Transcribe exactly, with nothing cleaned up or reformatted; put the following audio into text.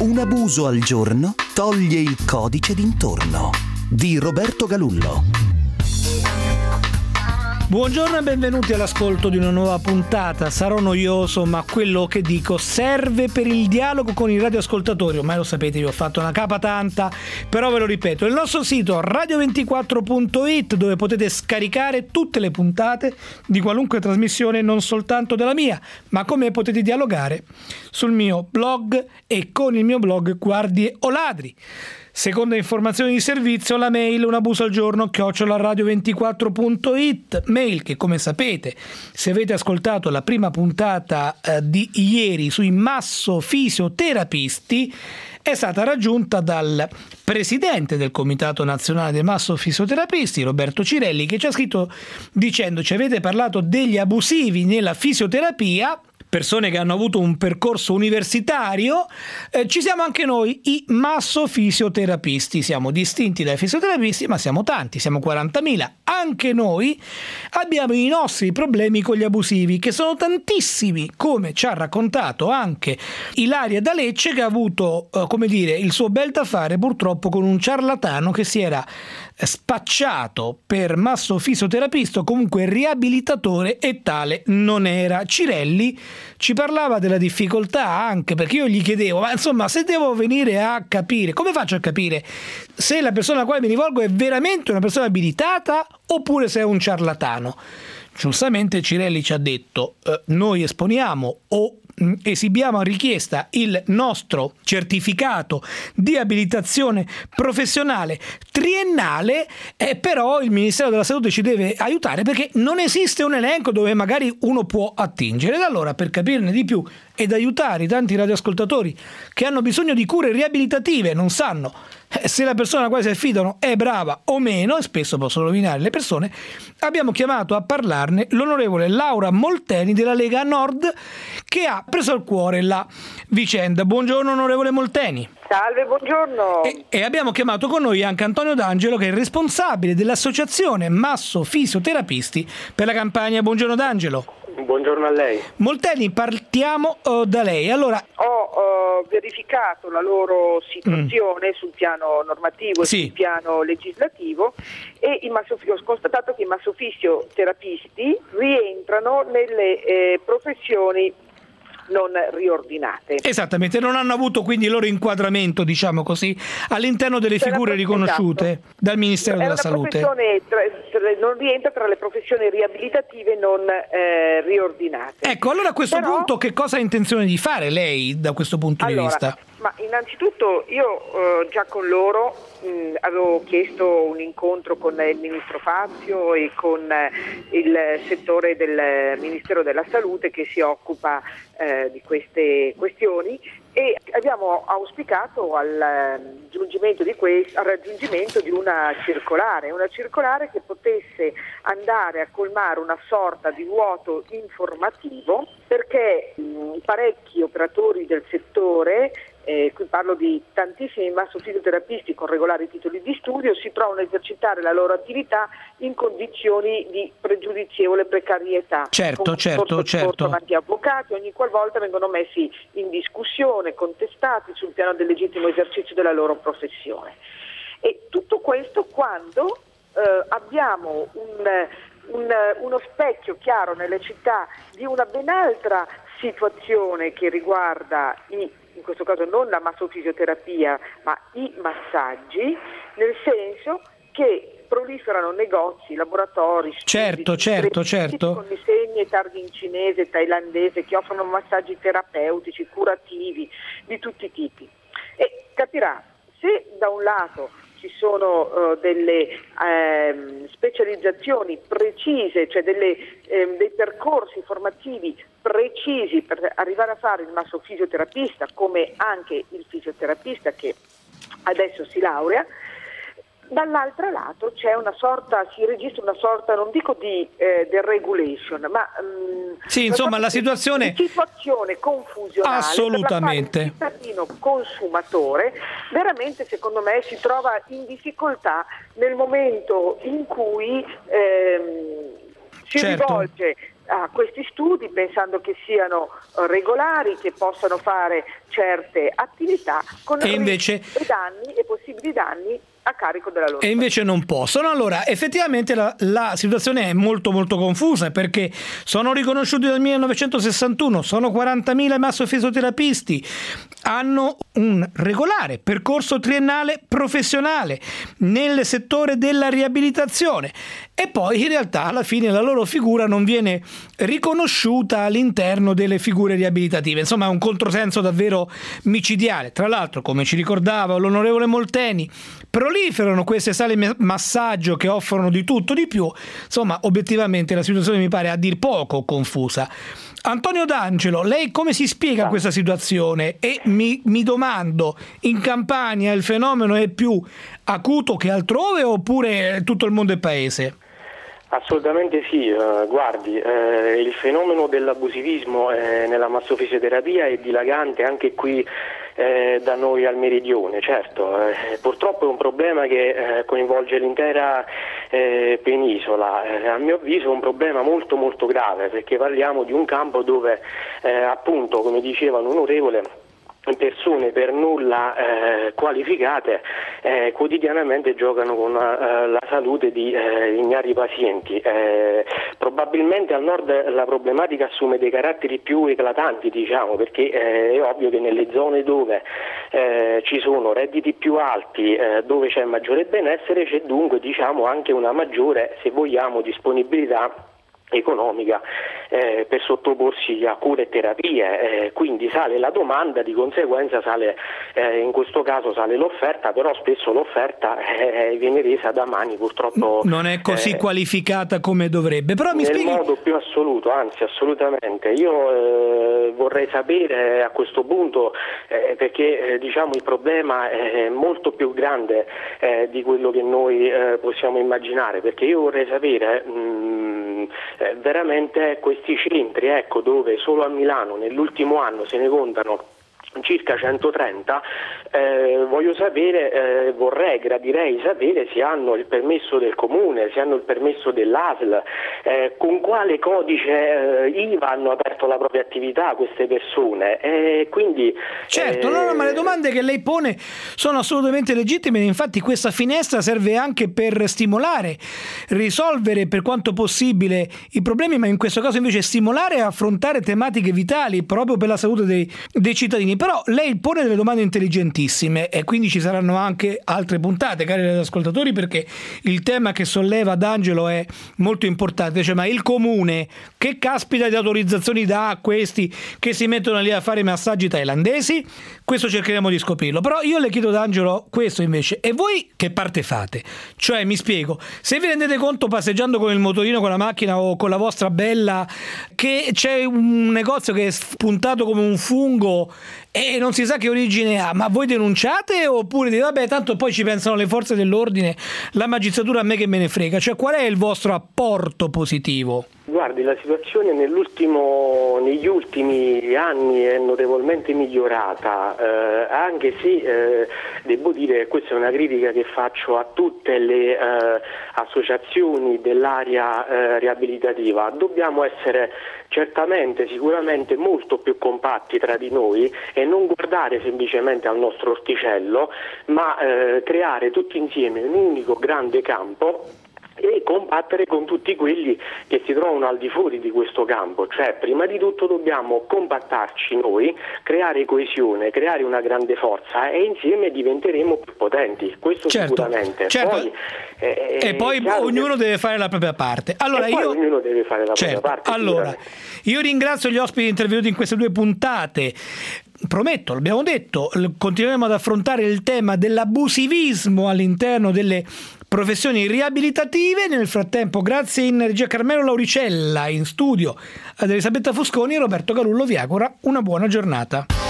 Un abuso al giorno toglie il codice d'intorno di Roberto Galullo. Buongiorno e benvenuti all'ascolto di una nuova puntata. Sarò noioso, ma quello che dico serve per il dialogo con i radioascoltatori. Ormai lo sapete, vi ho fatto una capa tanta, però ve lo ripeto. Il nostro sito radio ventiquattro punto it, dove potete scaricare tutte le puntate di qualunque trasmissione, non soltanto della mia, ma come potete dialogare sul mio blog e con il mio blog Guardie o Ladri. Seconda informazione di servizio, la mail un abuso al giorno chiocciola radio ventiquattro punto it, mail che, come sapete, se avete ascoltato la prima puntata eh, di ieri sui massofisioterapisti, è stata raggiunta dal presidente del Comitato Nazionale dei Massofisioterapisti, Roberto Cirelli, che ci ha scritto dicendoci: avete parlato degli abusivi nella fisioterapia, persone che hanno avuto un percorso universitario, eh, ci siamo anche noi, i massofisioterapisti. Siamo distinti dai fisioterapisti, ma siamo tanti, siamo quarantamila. Anche noi abbiamo i nostri problemi con gli abusivi, che sono tantissimi, come ci ha raccontato anche Ilaria da Lecce, che ha avuto, eh, come dire, il suo bel da fare purtroppo con un ciarlatano che si era spacciato per massofisioterapista o comunque riabilitatore, e tale non era. Cirelli ci parlava della difficoltà, anche perché io gli chiedevo: ma insomma, se devo venire a capire, come faccio a capire se la persona alla quale mi rivolgo è veramente una persona abilitata oppure se è un ciarlatano? Giustamente Cirelli ci ha detto: eh, noi esponiamo o esibiamo a richiesta il nostro certificato di abilitazione professionale triennale, eh, però il Ministero della Salute ci deve aiutare, perché non esiste un elenco dove magari uno può attingere. Ed allora, per capirne di più ed aiutare i tanti radioascoltatori che hanno bisogno di cure riabilitative, non sanno se la persona alla quale si affidano è brava o meno, e spesso possono rovinare le persone, abbiamo chiamato a parlarne l'onorevole Laura Molteni della Lega Nord, che ha preso al cuore la vicenda. Buongiorno onorevole Molteni. Salve, buongiorno. E, e abbiamo chiamato con noi anche Antonio D'Angelo, che è il responsabile dell'associazione Massofisioterapisti per la Campania. Buongiorno D'Angelo. Buongiorno a lei. Molteni, partiamo uh, da lei. Allora, ho uh, verificato la loro situazione mm. sul piano normativo e sì. sul piano legislativo, e i massofisi- ho constatato che i massofisioterapisti rientrano nelle eh, professioni non riordinate. Esattamente, non hanno avuto quindi il loro inquadramento, diciamo così, all'interno delle figure riconosciute esatto. dal Ministero della Salute. Tra, tra, non rientra tra le professioni riabilitative non eh, riordinate. Ecco, allora a questo Però, punto che cosa ha intenzione di fare lei da questo punto allora, di vista? Ma innanzitutto io eh, già con loro mh, avevo chiesto un incontro con il Ministro Fazio e con eh, il settore del Ministero della Salute che si occupa eh, di queste questioni, e abbiamo auspicato al raggiungimento di, questo, al raggiungimento di una circolare, una circolare che potesse andare a colmare una sorta di vuoto informativo, perché mh, parecchi operatori del settore, Eh, qui parlo di tantissimi massofisioterapisti con regolari titoli di studio, si trovano a esercitare la loro attività in condizioni di pregiudizievole precarietà. Certo, con, certo, con, certo. Con tanti avvocati, ogni qualvolta vengono messi in discussione, contestati sul piano del legittimo esercizio della loro professione. E tutto questo quando eh, abbiamo un, un, uno specchio chiaro nelle città di una ben altra situazione che riguarda i in questo caso non la massofisioterapia, ma i massaggi, nel senso che proliferano negozi, laboratori, certo, studi, certo, certo. con disegni e targhi in cinese, thailandese, che offrono massaggi terapeutici, curativi, di tutti i tipi. E capirà, se da un lato ci sono uh, delle ehm, specializzazioni precise, cioè delle, ehm, dei percorsi formativi precisi per arrivare a fare il massofisioterapista, come anche il fisioterapista che adesso si laurea, dall'altro lato c'è una sorta, si registra una sorta, non dico di eh, deregulation, ma mh, sì, insomma la situazione di situazione confusionale, assolutamente, per la quale il cittadino consumatore veramente, secondo me, si trova in difficoltà nel momento in cui ehm, si certo. rivolge a questi studi pensando che siano regolari, che possano fare certe attività con e invece e danni e possibili danni a carico della loro e invece non possono. Allora effettivamente la, la situazione è molto molto confusa, perché sono riconosciuti dal millenovecentosessantuno, sono quarantamila massofisioterapisti, hanno un regolare percorso triennale professionale nel settore della riabilitazione, e poi in realtà alla fine la loro figura non viene riconosciuta all'interno delle figure riabilitative. Insomma, è un controsenso davvero micidiale. Tra l'altro, come ci ricordava l'onorevole Molteni, proliferano queste sale massaggio che offrono di tutto di più. Insomma, obiettivamente la situazione mi pare a dir poco confusa. Antonio D'Angelo, lei come si spiega questa situazione? E mi, mi domando, in Campania il fenomeno è più acuto che altrove, oppure tutto il mondo è paese? Assolutamente sì, uh, guardi, eh, il fenomeno dell'abusivismo eh, nella massofisioterapia è dilagante anche qui eh, da noi al meridione. Certo, eh, purtroppo è un problema che eh, coinvolge l'intera eh, penisola. Eh, a mio avviso è un problema molto molto grave, perché parliamo di un campo dove eh, appunto, come diceva l'onorevole, persone per nulla eh, qualificate eh, quotidianamente giocano con eh, la salute di eh, ignari pazienti. Eh, probabilmente al nord la problematica assume dei caratteri più eclatanti, diciamo, perché eh, è ovvio che nelle zone dove eh, ci sono redditi più alti, eh, dove c'è maggiore benessere, c'è dunque, diciamo, anche una maggiore, se vogliamo, disponibilità economica eh, per sottoporsi a cure e terapie, eh, quindi sale la domanda, di conseguenza sale eh, in questo caso sale l'offerta, però spesso l'offerta eh, viene resa da mani purtroppo non è così eh, qualificata come dovrebbe, però mi nel spieghi... modo più assoluto, anzi assolutamente. Io eh, vorrei sapere a questo punto eh, perché eh, diciamo il problema è molto più grande eh, di quello che noi eh, possiamo immaginare, perché io vorrei sapere mh, eh, veramente questi centri, ecco, dove solo a Milano nell'ultimo anno se ne contano circa centotrenta, eh, voglio sapere, eh, vorrei, gradirei sapere se hanno il permesso del comune, se hanno il permesso dell'A S L, eh, con quale codice eh, I V A hanno aperto la propria attività queste persone. Eh, quindi, certo, eh... no, no, ma le domande che lei pone sono assolutamente legittime, infatti questa finestra serve anche per stimolare, risolvere per quanto possibile i problemi, ma in questo caso invece stimolare e affrontare tematiche vitali proprio per la salute dei, dei cittadini. Però lei pone delle domande intelligentissime e quindi ci saranno anche altre puntate, cari ascoltatori, perché il tema che solleva D'Angelo è molto importante, cioè ma il comune che caspita di autorizzazioni dà a questi che si mettono lì a fare i massaggi thailandesi? Questo cercheremo di scoprirlo. Però io le chiedo, D'Angelo, questo invece, e voi che parte fate? Cioè, mi spiego, se vi rendete conto passeggiando con il motorino, con la macchina o con la vostra bella, che c'è un negozio che è spuntato come un fungo e non si sa che origine ha, ma voi denunciate oppure dite vabbè tanto poi ci pensano le forze dell'ordine, la magistratura, a me che me ne frega? Cioè, qual è il vostro apporto positivo? Guardi, la situazione nell'ultimo, negli ultimi anni è notevolmente migliorata, eh, anche se eh, devo dire che questa è una critica che faccio a tutte le eh, associazioni dell'area eh, riabilitativa. Dobbiamo essere certamente, sicuramente molto più compatti tra di noi e non guardare semplicemente al nostro orticello, ma eh, creare tutti insieme un unico grande campo e combattere con tutti quelli che si trovano al di fuori di questo campo. Cioè, prima di tutto dobbiamo compattarci noi, creare coesione, creare una grande forza e insieme diventeremo più potenti, questo certo, sicuramente. Certo. Poi, eh, e poi ognuno che... deve fare la propria parte. Allora, e poi io... ognuno deve fare la certo. propria parte. Allora, io ringrazio gli ospiti intervenuti in queste due puntate. Prometto, l'abbiamo detto, continueremo ad affrontare il tema dell'abusivismo all'interno delle professioni riabilitative. Nel frattempo, grazie in regia Carmelo Lauricella, in studio ad Elisabetta Fusconi e Roberto Galullo vi augura una buona giornata.